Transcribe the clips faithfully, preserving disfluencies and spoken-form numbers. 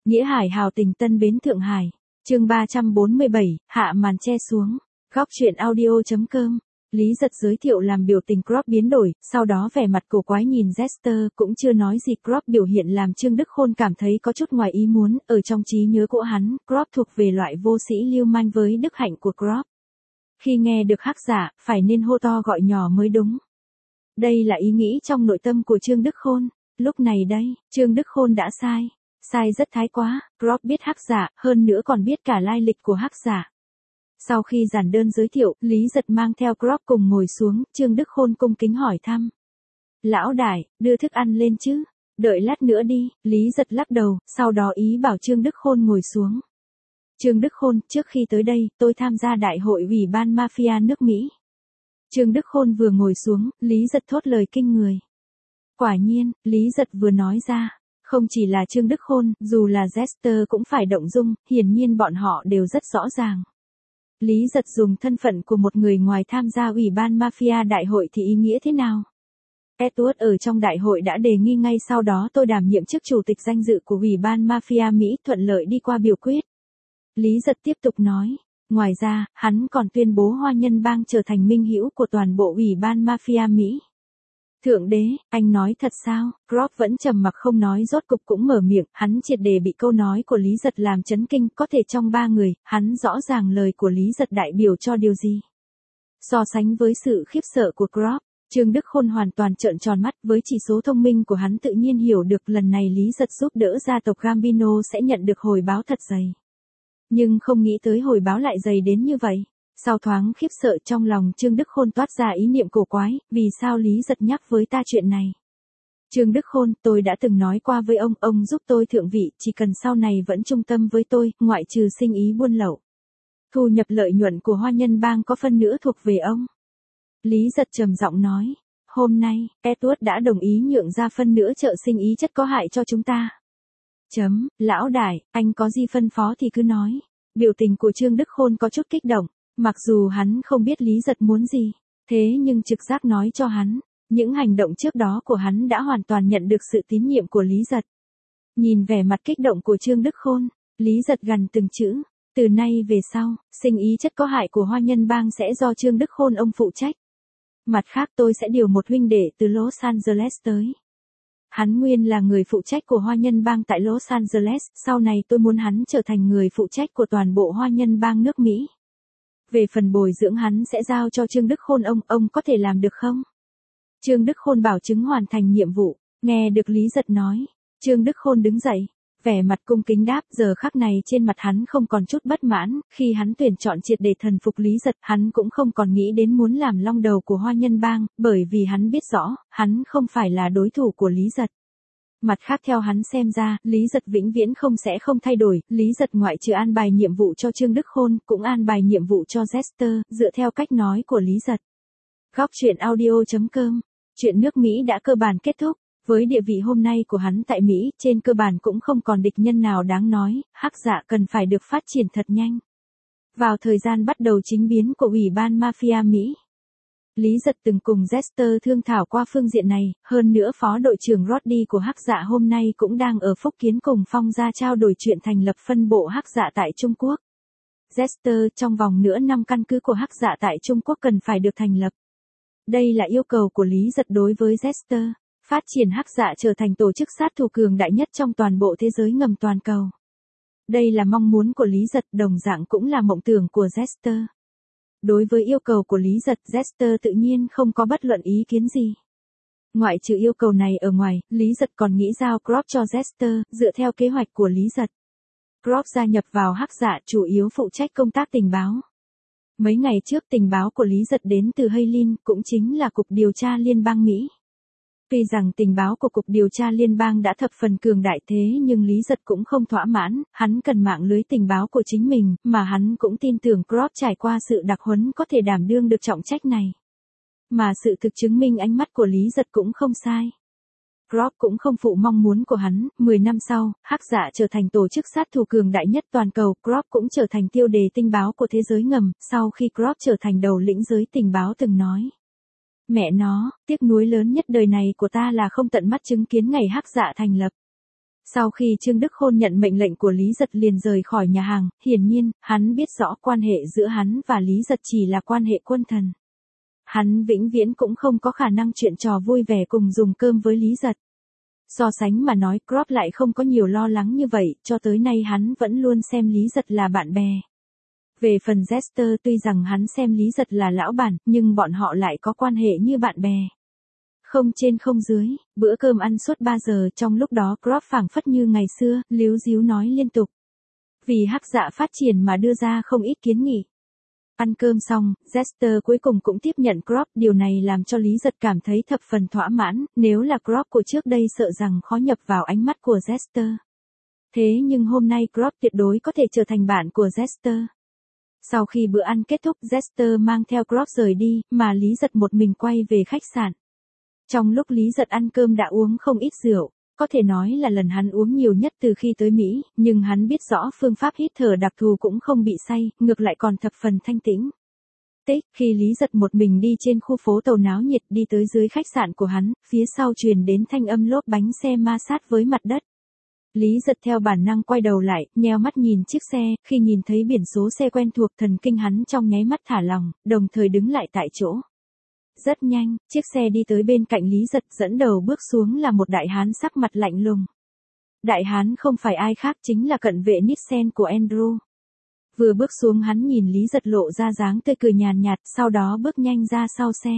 Nghĩa Hải hào tình Tân Bến Thượng Hải. Chương ba trăm bốn mươi bảy, hạ màn che xuống. Góc truyện audio chấm com. Lý Giật giới thiệu làm biểu tình Crop biến đổi, sau đó vẻ mặt cổ quái nhìn Jester, cũng chưa nói gì. Crop biểu hiện làm Trương Đức Khôn cảm thấy có chút ngoài ý muốn, ở trong trí nhớ của hắn, Crop thuộc về loại vô sĩ lưu manh với đức hạnh của Crop. Khi nghe được Hắc Dạ, phải nên hô to gọi nhỏ mới đúng. Đây là ý nghĩ trong nội tâm của Trương Đức Khôn. Lúc này đây, Trương Đức Khôn đã sai. Sai rất thái quá, Crop biết Hắc Dạ, hơn nữa còn biết cả lai lịch của Hắc Dạ. Sau khi giản đơn giới thiệu, Lý Giật mang theo Crop cùng ngồi xuống, Trương Đức Khôn cung kính hỏi thăm. Lão đại, đưa thức ăn lên chứ? Đợi lát nữa đi, Lý Giật lắc đầu, sau đó ý bảo Trương Đức Khôn ngồi xuống. Trương Đức Khôn, trước khi tới đây, tôi tham gia đại hội ủy ban mafia nước Mỹ. Trương Đức Khôn vừa ngồi xuống, Lý Giật thốt lời kinh người. Quả nhiên, Lý Giật vừa nói ra. Không chỉ là Trương Đức Khôn, dù là Jester cũng phải động dung, hiển nhiên bọn họ đều rất rõ ràng. Lý Giật dùng thân phận của một người ngoài tham gia ủy ban mafia đại hội thì ý nghĩa thế nào? Edward ở trong đại hội đã đề nghị ngay sau đó tôi đảm nhiệm chức chủ tịch danh dự của ủy ban mafia Mỹ, thuận lợi đi qua biểu quyết. Lý Giật tiếp tục nói, ngoài ra, hắn còn tuyên bố Hoa Nhân Bang trở thành minh hữu của toàn bộ ủy ban mafia Mỹ. Thượng đế, anh nói thật sao? Crop vẫn trầm mặc không nói, rốt cục cũng mở miệng, hắn triệt để bị câu nói của Lý Giật làm chấn kinh, có thể trong ba người, hắn rõ ràng lời của Lý Giật đại biểu cho điều gì. So sánh với sự khiếp sợ của Crop, Trương Đức Khôn hoàn toàn trợn tròn mắt, với chỉ số thông minh của hắn tự nhiên hiểu được lần này Lý Giật giúp đỡ gia tộc Gambino sẽ nhận được hồi báo thật dày. Nhưng không nghĩ tới hồi báo lại dày đến như vậy. Sau thoáng khiếp sợ trong lòng Trương Đức Khôn toát ra ý niệm cổ quái, vì sao Lý Giật nhắc với ta chuyện này? Trương Đức Khôn, tôi đã từng nói qua với ông, ông giúp tôi thượng vị, chỉ cần sau này vẫn trung tâm với tôi, ngoại trừ sinh ý buôn lậu. Thu nhập lợi nhuận của Hoa Nhân Bang có phân nữa thuộc về ông. Lý Giật trầm giọng nói, hôm nay, Edward đã đồng ý nhượng ra phân nữa trợ sinh ý chất có hại cho chúng ta. Chấm, lão đại, anh có gì phân phó thì cứ nói. Biểu tình của Trương Đức Khôn có chút kích động. Mặc dù hắn không biết Lý Giật muốn gì, thế nhưng trực giác nói cho hắn, những hành động trước đó của hắn đã hoàn toàn nhận được sự tín nhiệm của Lý Giật. Nhìn vẻ mặt kích động của Trương Đức Khôn, Lý Giật gằn từng chữ, từ nay về sau, sinh ý chất có hại của Hoa Nhân Bang sẽ do Trương Đức Khôn ông phụ trách. Mặt khác tôi sẽ điều một huynh đệ từ Los Angeles tới. Hắn nguyên là người phụ trách của Hoa Nhân Bang tại Los Angeles, sau này tôi muốn hắn trở thành người phụ trách của toàn bộ Hoa Nhân Bang nước Mỹ. Về phần bồi dưỡng hắn sẽ giao cho Trương Đức Khôn ông, ông có thể làm được không? Trương Đức Khôn bảo chứng hoàn thành nhiệm vụ, nghe được Lý Giật nói. Trương Đức Khôn đứng dậy, vẻ mặt cung kính đáp, giờ khắc này trên mặt hắn không còn chút bất mãn, khi hắn tuyển chọn triệt để thần phục Lý Giật, hắn cũng không còn nghĩ đến muốn làm long đầu của Hoa Nhân Bang, bởi vì hắn biết rõ, hắn không phải là đối thủ của Lý Giật. Mặt khác theo hắn xem ra, Lý Giật vĩnh viễn không sẽ không thay đổi, Lý Giật ngoại trừ an bài nhiệm vụ cho Trương Đức Khôn, cũng an bài nhiệm vụ cho Jester, dựa theo cách nói của Lý Giật. Góc truyện audio chấm com. Chuyện nước Mỹ đã cơ bản kết thúc, với địa vị hôm nay của hắn tại Mỹ, trên cơ bản cũng không còn địch nhân nào đáng nói, Hắc Dạ cần phải được phát triển thật nhanh. Vào thời gian bắt đầu chính biến của Ủy ban Mafia Mỹ, Lý Giật từng cùng Jester thương thảo qua phương diện này, hơn nữa phó đội trưởng Roddy của Hắc Dạ hôm nay cũng đang ở Phúc Kiến cùng Phong Gia trao đổi chuyện thành lập phân bộ Hắc Dạ tại Trung Quốc. Jester, trong vòng nửa năm căn cứ của Hắc Dạ tại Trung Quốc cần phải được thành lập. Đây là yêu cầu của Lý Giật đối với Jester, phát triển Hắc Dạ trở thành tổ chức sát thủ cường đại nhất trong toàn bộ thế giới ngầm toàn cầu. Đây là mong muốn của Lý Giật, đồng dạng cũng là mộng tưởng của Jester. Đối với yêu cầu của Lý Giật, Jester tự nhiên không có bất luận ý kiến gì. Ngoại trừ yêu cầu này ở ngoài, Lý Giật còn nghĩ giao Crop cho Jester, dựa theo kế hoạch của Lý Giật. Crop gia nhập vào Hắc Dạ chủ yếu phụ trách công tác tình báo. Mấy ngày trước tình báo của Lý Giật đến từ Haylin, cũng chính là Cục Điều tra Liên bang Mỹ. Tuy rằng tình báo của Cục Điều tra Liên bang đã thập phần cường đại thế nhưng Lý Giật cũng không thỏa mãn, hắn cần mạng lưới tình báo của chính mình, mà hắn cũng tin tưởng Crop trải qua sự đặc huấn có thể đảm đương được trọng trách này. Mà sự thực chứng minh ánh mắt của Lý Giật cũng không sai. Crop cũng không phụ mong muốn của hắn, mười năm sau, Hắc Dạ trở thành tổ chức sát thủ cường đại nhất toàn cầu, Crop cũng trở thành tiêu đề tình báo của thế giới ngầm, sau khi Crop trở thành đầu lĩnh giới tình báo từng nói. Mẹ nó, tiếc nuối lớn nhất đời này của ta là không tận mắt chứng kiến ngày Hắc Dạ thành lập. Sau khi Trương Đức Khôn nhận mệnh lệnh của Lý Giật liền rời khỏi nhà hàng, hiển nhiên, hắn biết rõ quan hệ giữa hắn và Lý Giật chỉ là quan hệ quân thần. Hắn vĩnh viễn cũng không có khả năng chuyện trò vui vẻ cùng dùng cơm với Lý Giật. So sánh mà nói, Crop lại không có nhiều lo lắng như vậy, cho tới nay hắn vẫn luôn xem Lý Giật là bạn bè. Về phần Jester, tuy rằng hắn xem Lý Giật là lão bản, nhưng bọn họ lại có quan hệ như bạn bè. Không trên không dưới, bữa cơm ăn suốt ba giờ, trong lúc đó Crop phảng phất như ngày xưa, líu díu nói liên tục. Vì hắc dạ phát triển mà đưa ra không ít kiến nghị. Ăn cơm xong, Jester cuối cùng cũng tiếp nhận Crop, điều này làm cho Lý Giật cảm thấy thập phần thỏa mãn, nếu là Crop của trước đây sợ rằng khó nhập vào ánh mắt của Jester. Thế nhưng hôm nay Crop tuyệt đối có thể trở thành bạn của Jester. Sau khi bữa ăn kết thúc, Jester mang theo Crop rời đi, mà Lý Giật một mình quay về khách sạn. Trong lúc Lý Giật ăn cơm đã uống không ít rượu, có thể nói là lần hắn uống nhiều nhất từ khi tới Mỹ, nhưng hắn biết rõ phương pháp hít thở đặc thù cũng không bị say, ngược lại còn thập phần thanh tĩnh. Tích, khi Lý Giật một mình đi trên khu phố tàu náo nhiệt đi tới dưới khách sạn của hắn, phía sau truyền đến thanh âm lốp bánh xe ma sát với mặt đất. Lý Giật theo bản năng quay đầu lại, nheo mắt nhìn chiếc xe, khi nhìn thấy biển số xe quen thuộc thần kinh hắn trong nháy mắt thả lỏng, đồng thời đứng lại tại chỗ. Rất nhanh, chiếc xe đi tới bên cạnh Lý Giật, dẫn đầu bước xuống là một đại hán sắc mặt lạnh lùng. Đại hán không phải ai khác chính là cận vệ Nissen của Andrew. Vừa bước xuống hắn nhìn Lý Giật lộ ra dáng tươi cười nhàn nhạt, sau đó bước nhanh ra sau xe.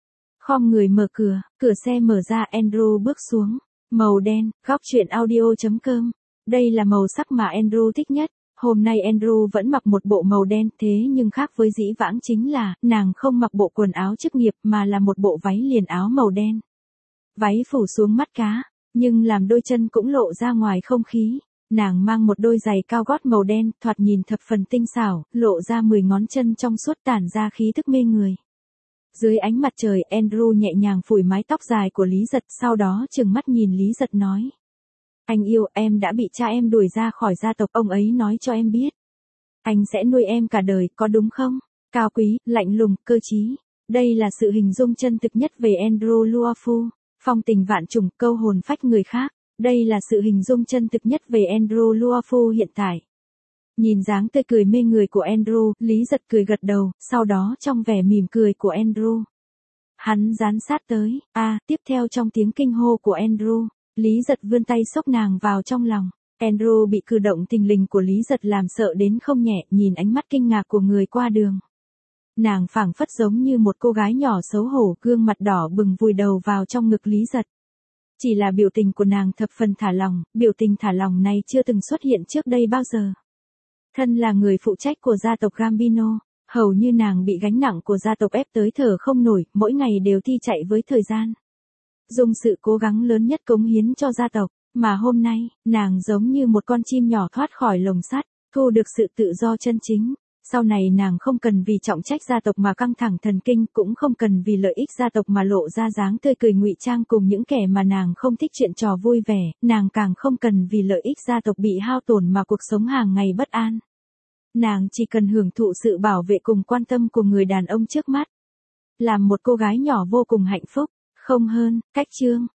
Khom người mở cửa, cửa xe mở ra, Andrew bước xuống. Màu đen, góc truyện audio chấm com. Đây là màu sắc mà Andrew thích nhất. Hôm nay Andrew vẫn mặc một bộ màu đen, thế nhưng khác với dĩ vãng chính là, nàng không mặc bộ quần áo chức nghiệp mà là một bộ váy liền áo màu đen. Váy phủ xuống mắt cá, nhưng làm đôi chân cũng lộ ra ngoài không khí. Nàng mang một đôi giày cao gót màu đen, thoạt nhìn thập phần tinh xảo, lộ ra mười ngón chân trong suốt tản ra khí thức mê người. Dưới ánh mặt trời, Andrew nhẹ nhàng phủi mái tóc dài của Lý Giật, sau đó trừng mắt nhìn Lý Giật nói. Anh yêu, em đã bị cha em đuổi ra khỏi gia tộc, ông ấy nói cho em biết. Anh sẽ nuôi em cả đời, có đúng không? Cao quý, lạnh lùng, cơ trí. Đây là sự hình dung chân thực nhất về Andrew Luofu. Phong tình vạn trùng, câu hồn phách người khác. Đây là sự hình dung chân thực nhất về Andrew Luofu hiện tại. Nhìn dáng tươi cười mê người của Andrew, Lý Giật cười gật đầu, sau đó trong vẻ mỉm cười của Andrew. Hắn dán sát tới, a à, tiếp theo trong tiếng kinh hô của Andrew, Lý Giật vươn tay xốc nàng vào trong lòng. Andrew bị cử động thình lình của Lý Giật làm sợ đến không nhẹ, nhìn ánh mắt kinh ngạc của người qua đường. Nàng phảng phất giống như một cô gái nhỏ xấu hổ, gương mặt đỏ bừng vùi đầu vào trong ngực Lý Giật. Chỉ là biểu tình của nàng thập phần thả lòng, biểu tình thả lòng này chưa từng xuất hiện trước đây bao giờ. Thân là người phụ trách của gia tộc Gambino, hầu như nàng bị gánh nặng của gia tộc ép tới thở không nổi, mỗi ngày đều thi chạy với thời gian. Dùng sự cố gắng lớn nhất cống hiến cho gia tộc, mà hôm nay, nàng giống như một con chim nhỏ thoát khỏi lồng sắt, thu được sự tự do chân chính. Sau này nàng không cần vì trọng trách gia tộc mà căng thẳng thần kinh, cũng không cần vì lợi ích gia tộc mà lộ ra dáng tươi cười ngụy trang cùng những kẻ mà nàng không thích chuyện trò vui vẻ, nàng càng không cần vì lợi ích gia tộc bị hao tổn mà cuộc sống hàng ngày bất an. Nàng chỉ cần hưởng thụ sự bảo vệ cùng quan tâm của người đàn ông trước mắt. Làm một cô gái nhỏ vô cùng hạnh phúc, không hơn, cách chương.